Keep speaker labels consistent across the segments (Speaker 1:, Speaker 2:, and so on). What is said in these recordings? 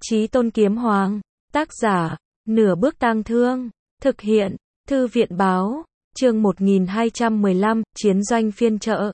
Speaker 1: Chí Tôn Kiếm Hoàng. Tác giả, Nửa Bước Tang Thương. Thực hiện, Thư viện Báo. Chương 1215, Chiến doanh phiên chợ.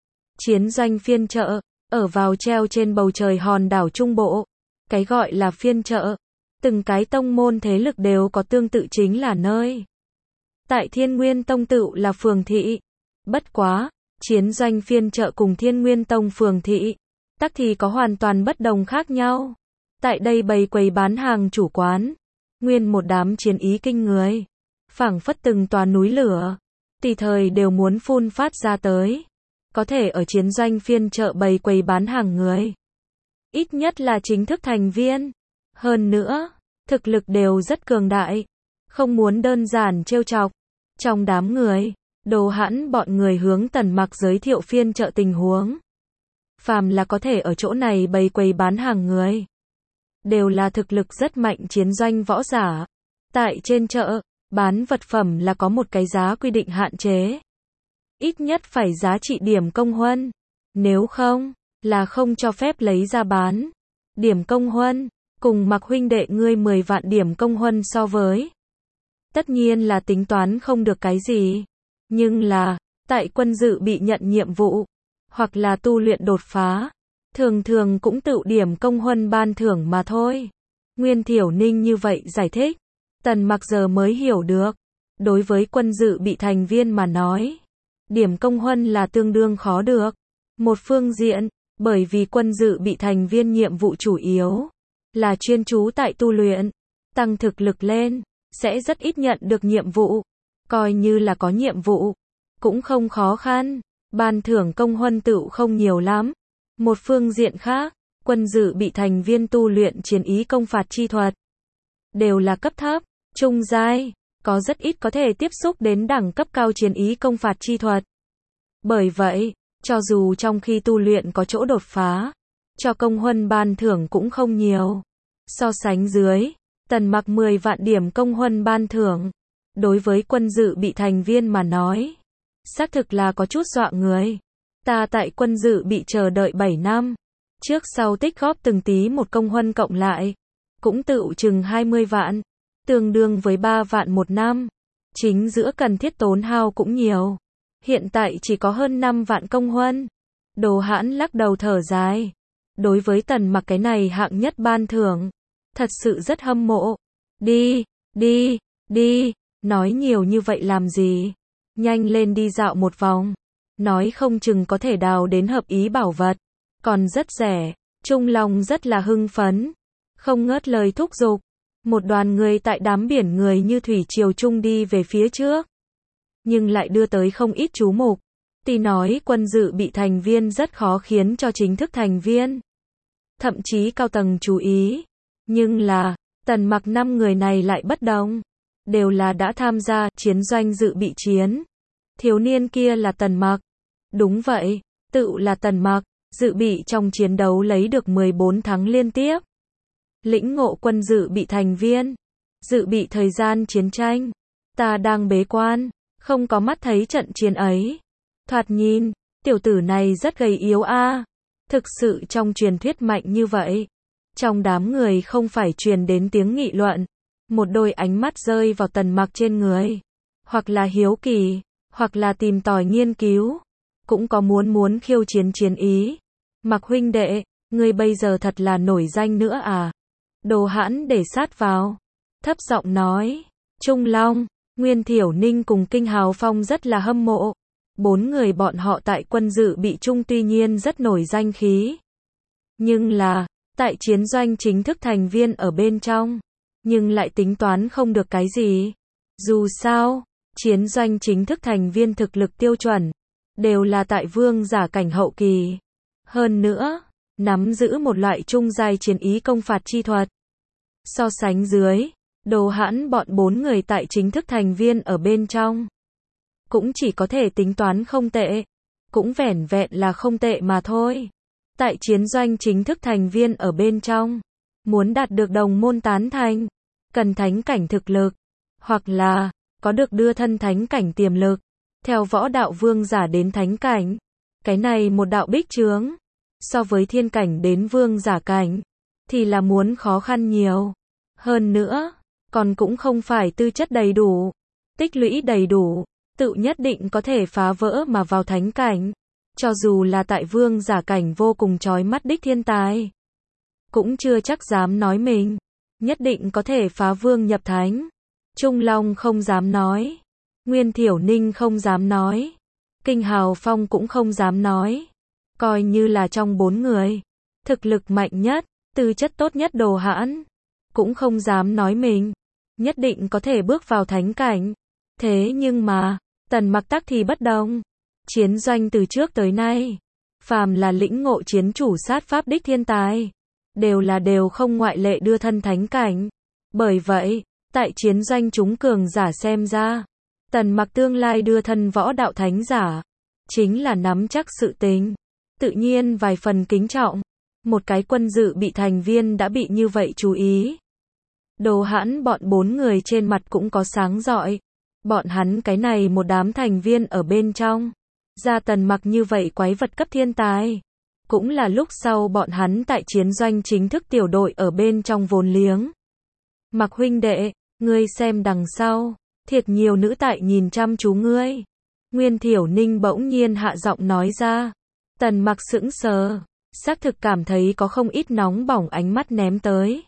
Speaker 1: Chiến doanh phiên chợ, ở vào treo trên bầu trời hòn đảo Trung Bộ. Cái gọi là phiên chợ, từng cái tông môn thế lực đều có tương tự chính là nơi. Tại Thiên Nguyên Tông tựu là phường thị. Bất quá, chiến doanh phiên chợ cùng Thiên Nguyên Tông phường thị, tắc thì có hoàn toàn bất đồng khác nhau. Tại đây bày quầy bán hàng chủ quán, nguyên một đám chiến ý kinh người, phảng phất từng tòa núi lửa, tùy thời đều muốn phun phát ra tới. Có thể ở chiến doanh phiên chợ bày quầy bán hàng người, ít nhất là chính thức thành viên. Hơn nữa, thực lực đều rất cường đại, không muốn đơn giản trêu chọc. Trong đám người, Đồ Hãn bọn người hướng Tần Mặc giới thiệu phiên chợ tình huống. Phàm là có thể ở chỗ này bày quầy bán hàng người, đều là thực lực rất mạnh chiến doanh võ giả. Tại trên chợ, bán vật phẩm là có một cái giá quy định hạn chế. Ít nhất phải giá trị điểm công huân. Nếu không, là không cho phép lấy ra bán. Điểm công huân, cùng Mặc huynh đệ ngươi 10 vạn điểm công huân so với. Tất nhiên là tính toán không được cái gì. Nhưng là, tại quân dự bị nhận nhiệm vụ, hoặc là tu luyện đột phá, thường thường cũng tự điểm công huân ban thưởng mà thôi. Nguyên Thiểu Ninh như vậy giải thích. Tần Mặc giờ mới hiểu được. Đối với quân dự bị thành viên mà nói, điểm công huân là tương đương khó được. Một phương diện, bởi vì quân dự bị thành viên nhiệm vụ chủ yếu là chuyên chú tại tu luyện, tăng thực lực lên, sẽ rất ít nhận được nhiệm vụ. Coi như là có nhiệm vụ, cũng không khó khăn, ban thưởng công huân tựu không nhiều lắm. Một phương diện khác, quân dự bị thành viên tu luyện chiến ý công phạt chi thuật, đều là cấp thấp, trung giai, có rất ít có thể tiếp xúc đến đẳng cấp cao chiến ý công phạt chi thuật. Bởi vậy, cho dù trong khi tu luyện có chỗ đột phá, cho công huân ban thưởng cũng không nhiều. So sánh dưới, Tần Mặc 10 vạn điểm công huân ban thưởng, đối với quân dự bị thành viên mà nói, xác thực là có chút dọa người. Ta tại quân dự bị chờ đợi 7 năm, trước sau tích góp từng tí một công huân cộng lại, cũng tựu chừng 20 vạn, tương đương với 3 vạn một năm. Chính giữa cần thiết tốn hao cũng nhiều. Hiện tại chỉ có hơn 5 vạn công huân. Đồ Hãn lắc đầu thở dài. Đối với Tần Mặc cái này hạng nhất ban thưởng, thật sự rất hâm mộ. Đi, nói nhiều như vậy làm gì? Nhanh lên đi dạo một vòng. Nói không chừng có thể đào đến hợp ý bảo vật. Còn rất rẻ. Trung Long rất là hưng phấn, không ngớt lời thúc giục. Một đoàn người tại đám biển người như thủy triều trung đi về phía trước, nhưng lại đưa tới không ít chú mục. Tuy nói quân dự bị thành viên rất khó khiến cho chính thức thành viên, thậm chí cao tầng chú ý, nhưng là, Tần Mặc 5 người này lại bất đồng, đều là đã tham gia chiến doanh dự bị chiến. Thiếu niên kia là Tần Mặc. Đúng vậy, tự là Tần Mặc, dự bị trong chiến đấu lấy được 14 thắng liên tiếp. Lĩnh ngộ quân dự bị thành viên, dự bị thời gian chiến tranh. Ta đang bế quan, không có mắt thấy trận chiến ấy. Thoạt nhìn, tiểu tử này rất gầy yếu a. Thực sự trong truyền thuyết mạnh như vậy. Trong đám người không phải truyền đến tiếng nghị luận. Một đôi ánh mắt rơi vào Tần Mặc trên người. Hoặc là hiếu kỳ, hoặc là tìm tòi nghiên cứu. Cũng có muốn khiêu chiến chiến ý. Mặc huynh đệ, ngươi bây giờ thật là nổi danh nữa à? Đồ Hãn để sát vào, thấp giọng nói. Trung Long, Nguyên Thiểu Ninh cùng Kinh Hào Phong rất là hâm mộ. 4 người bọn họ tại quân dự bị chung tuy nhiên rất nổi danh khí. Nhưng là, tại chiến doanh chính thức thành viên ở bên trong, nhưng lại tính toán không được cái gì. Dù sao, chiến doanh chính thức thành viên thực lực tiêu chuẩn, đều là tại vương giả cảnh hậu kỳ. Hơn nữa, nắm giữ một loại trung giai chiến ý công phạt chi thuật. So sánh dưới, Đồ Hãn bọn 4 người tại chính thức thành viên ở bên trong, cũng chỉ có thể tính toán không tệ, cũng vẻn vẹn là không tệ mà thôi. Tại chiến doanh chính thức thành viên ở bên trong, muốn đạt được đồng môn tán thành, cần thánh cảnh thực lực, hoặc là có được đưa thân thánh cảnh tiềm lực, theo võ đạo vương giả đến thánh cảnh. Cái này một đạo bích chướng, so với thiên cảnh đến vương giả cảnh, thì là muốn khó khăn nhiều. Hơn nữa, còn cũng không phải tư chất đầy đủ, tích lũy đầy đủ, tự nhất định có thể phá vỡ mà vào thánh cảnh. Cho dù là tại vương giả cảnh vô cùng chói mắt đích thiên tài, cũng chưa chắc dám nói mình nhất định có thể phá vương nhập thánh. Trung Long không dám nói, Nguyên Thiểu Ninh không dám nói, Kinh Hào Phong cũng không dám nói. Coi như là trong 4 người, thực lực mạnh nhất, tư chất tốt nhất Đồ Hãn, cũng không dám nói mình nhất định có thể bước vào thánh cảnh. Thế nhưng mà, Tần Mặc tắc thì bất đồng. Chiến doanh từ trước tới nay, phàm là lĩnh ngộ chiến chủ sát pháp đích thiên tài, đều không ngoại lệ đưa thân thánh cảnh. Bởi vậy, tại chiến doanh chúng cường giả xem ra, Tần Mặc tương lai đưa thân võ đạo thánh giả, chính là nắm chắc sự tình. Tự nhiên vài phần kính trọng. Một cái quân dự bị thành viên đã bị như vậy chú ý. Đồ Hãn bọn 4 người trên mặt cũng có sáng rọi. Bọn hắn cái này một đám thành viên ở bên trong. Ra Tần Mặc như vậy quái vật cấp thiên tài. Cũng là lúc sau bọn hắn tại chiến doanh chính thức tiểu đội ở bên trong vốn liếng. Mặc huynh đệ, ngươi xem đằng sau, thiệt nhiều nữ tại nhìn chăm chú ngươi. Nguyên Thiểu Ninh bỗng nhiên hạ giọng nói ra. Tần Mặc sững sờ, xác thực cảm thấy có không ít nóng bỏng ánh mắt ném tới.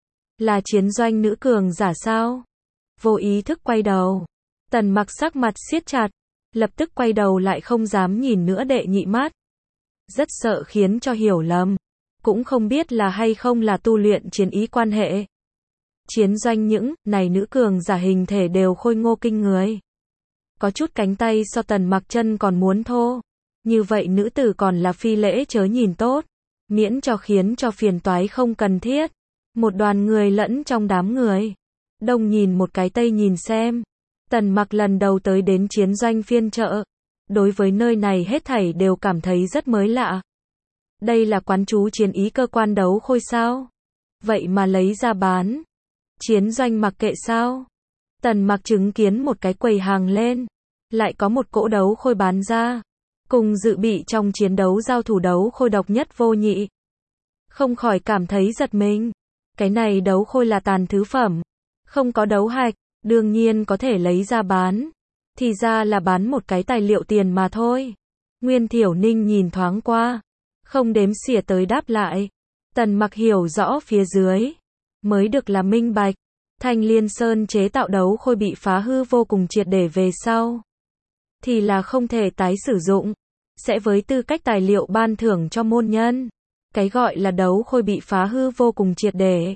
Speaker 1: Là chiến doanh nữ cường giả sao? Vô ý thức quay đầu. Tần Mặc sắc mặt siết chặt, lập tức quay đầu lại không dám nhìn nữa đệ nhị mắt. Rất sợ khiến cho hiểu lầm, cũng không biết là hay không là tu luyện chiến ý quan hệ. Chiến doanh những này nữ cường giả hình thể đều khôi ngô kinh người. Có chút cánh tay so Tần Mặc chân còn muốn thô. Như vậy nữ tử còn là phi lễ chớ nhìn tốt, miễn cho khiến cho phiền toái không cần thiết. Một đoàn người lẫn trong đám người, đông nhìn một cái tây nhìn xem. Tần Mặc lần đầu tới đến chiến doanh phiên chợ, đối với nơi này hết thảy đều cảm thấy rất mới lạ. Đây là quán chú chiến ý cơ quan đấu khôi sao? Vậy mà lấy ra bán. Chiến doanh mặc kệ sao? Tần Mặc chứng kiến một cái quầy hàng lên, lại có một cỗ đấu khôi bán ra, cùng dự bị trong chiến đấu giao thủ đấu khôi độc nhất vô nhị. Không khỏi cảm thấy giật mình. Cái này đấu khôi là tàn thứ phẩm, không có đấu hạch, đương nhiên có thể lấy ra bán. Thì ra là bán một cái tài liệu tiền mà thôi. Nguyên Thiểu Ninh nhìn thoáng qua, không đếm xỉa tới đáp lại. Tần Mặc hiểu rõ phía dưới, mới được là minh bạch. Thanh Liên Sơn chế tạo đấu khôi bị phá hư vô cùng triệt để về sau, thì là không thể tái sử dụng, sẽ với tư cách tài liệu ban thưởng cho môn nhân. Cái gọi là đấu khôi bị phá hư vô cùng triệt để,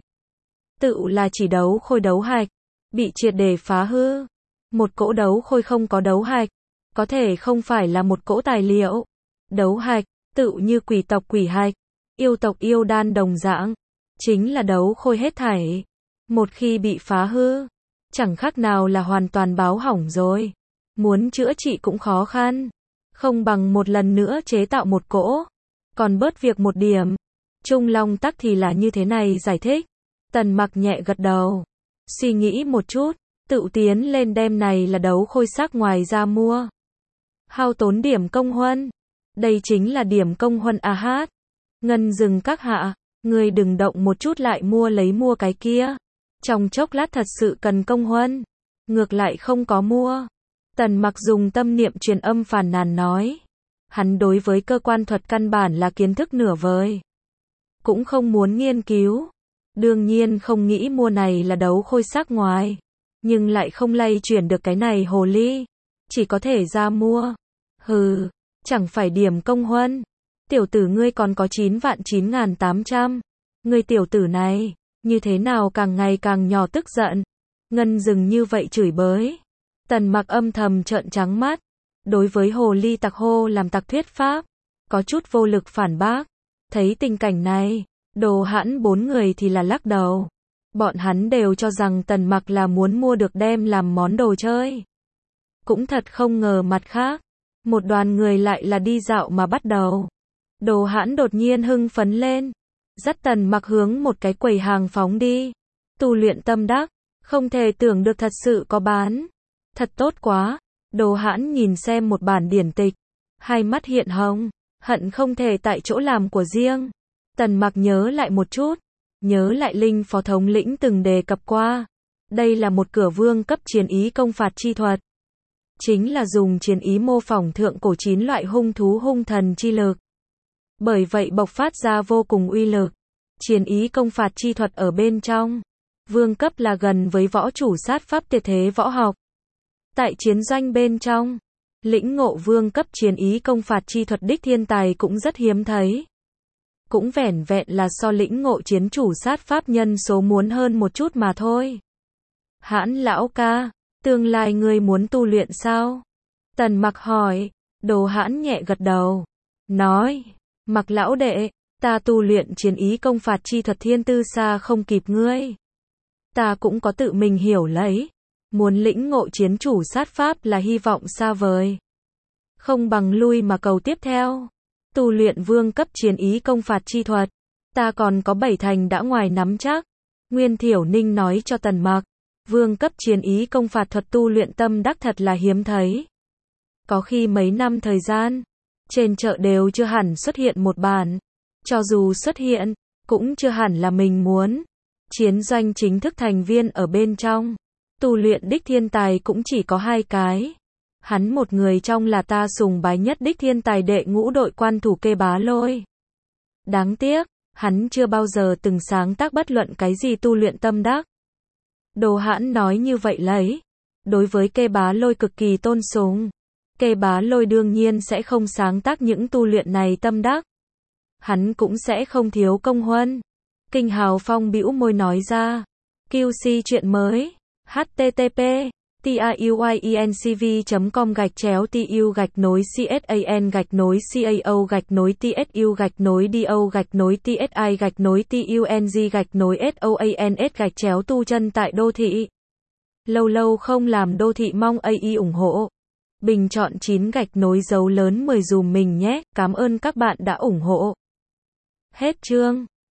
Speaker 1: tự là chỉ đấu khôi đấu hạch bị triệt để phá hư. Một cỗ đấu khôi không có đấu hạch, có thể không phải là một cỗ tài liệu. Đấu hạch, tự như quỷ tộc quỷ hạch, yêu tộc yêu đan đồng dạng, chính là đấu khôi hết thảy. Một khi bị phá hư, chẳng khác nào là hoàn toàn báo hỏng rồi. Muốn chữa trị cũng khó khăn, không bằng một lần nữa chế tạo một cỗ, còn bớt việc một điểm. Trung Long tắc thì là như thế này giải thích. Tần Mặc nhẹ gật đầu, suy nghĩ một chút, tự tiến lên đem này là đấu khôi sắc ngoài ra mua. Hao tốn điểm công huân. Đây chính là điểm công huân a hát. Ngân dừng các hạ, người đừng động một chút lại mua cái kia. Trong chốc lát thật sự cần công huân, ngược lại không có mua. Tần Mặc dùng tâm niệm truyền âm phàn nàn nói. Hắn đối với cơ quan thuật căn bản là kiến thức nửa vời, cũng không muốn nghiên cứu. Đương nhiên không nghĩ mua này là đấu khôi sắc ngoài, nhưng lại không lay chuyển được cái này hồ ly, chỉ có thể ra mua. Hừ, chẳng phải điểm công huân. Tiểu tử ngươi còn có 9.9.800. Ngươi tiểu tử này, như thế nào càng ngày càng nhỏ tức giận. Ngân dừng như vậy chửi bới. Tần Mặc âm thầm trợn trắng mắt. Đối với hồ ly tặc hô làm tặc thuyết pháp, có chút vô lực phản bác. Thấy tình cảnh này, Đồ Hãn 4 người thì là lắc đầu. Bọn hắn đều cho rằng Tần Mặc là muốn mua được đem làm món đồ chơi. Cũng thật không ngờ mặt khác, một đoàn người lại là đi dạo mà bắt đầu. Đồ Hãn đột nhiên hưng phấn lên, dắt Tần Mặc hướng một cái quầy hàng phóng đi. Tu luyện tâm đắc, không thể tưởng được thật sự có bán. Thật tốt quá. Đồ Hãn nhìn xem một bản điển tịch, hai mắt hiện hồng, hận không thể tại chỗ làm của riêng. Tần Mặc nhớ lại một chút, nhớ lại Linh Phó thống lĩnh từng đề cập qua. Đây là một cửa vương cấp chiến ý công phạt chi thuật. Chính là dùng chiến ý mô phỏng thượng cổ 9 loại hung thú hung thần chi lực. Bởi vậy bộc phát ra vô cùng uy lực. Chiến ý công phạt chi thuật ở bên trong. Vương cấp là gần với võ chủ sát pháp tuyệt thế võ học. Tại chiến doanh bên trong, lĩnh ngộ vương cấp chiến ý công phạt chi thuật đích thiên tài cũng rất hiếm thấy. Cũng vẻn vẹn là so lĩnh ngộ chiến chủ sát pháp nhân số muốn hơn một chút mà thôi. Hãn lão ca, tương lai ngươi muốn tu luyện sao? Tần Mặc hỏi. Đồ Hãn nhẹ gật đầu. Nói, Mặc lão đệ, ta tu luyện chiến ý công phạt chi thuật thiên tư xa không kịp ngươi. Ta cũng có tự mình hiểu lấy. Muốn lĩnh ngộ chiến chủ sát pháp là hy vọng xa vời. Không bằng lui mà cầu tiếp theo. Tu luyện vương cấp chiến ý công phạt chi thuật. Ta còn có 7 thành đã ngoài nắm chắc. Nguyên Thiểu Ninh nói cho Tần Mặc. Vương cấp chiến ý công phạt thuật tu luyện tâm đắc thật là hiếm thấy. Có khi mấy năm thời gian, trên chợ đều chưa hẳn xuất hiện một bản. Cho dù xuất hiện, cũng chưa hẳn là mình muốn. Chiến doanh chính thức thành viên ở bên trong. Tu luyện đích thiên tài cũng chỉ có 2 cái. Hắn một người trong là ta sùng bái nhất đích thiên tài đệ ngũ đội quan thủ Kê Bá Lôi. Đáng tiếc, hắn chưa bao giờ từng sáng tác bất luận cái gì tu luyện tâm đắc. Đồ Hãn nói như vậy lấy. Đối với Kê Bá Lôi cực kỳ tôn sùng. Kê Bá Lôi đương nhiên sẽ không sáng tác những tu luyện này tâm đắc. Hắn cũng sẽ không thiếu công huân. Kinh Hào Phong bĩu môi nói ra. QC chuyện mới. http tayuy.cv.com/tsu-tsuc/TU-TSU-TUNG/TSU-SOANS tu chân tại đô thị. Lâu lâu không làm đô thị mong AI ủng hộ. Bình chọn 9 dấu lớn 10 dùm mình nhé. Cảm ơn các bạn đã ủng hộ. Hết chương.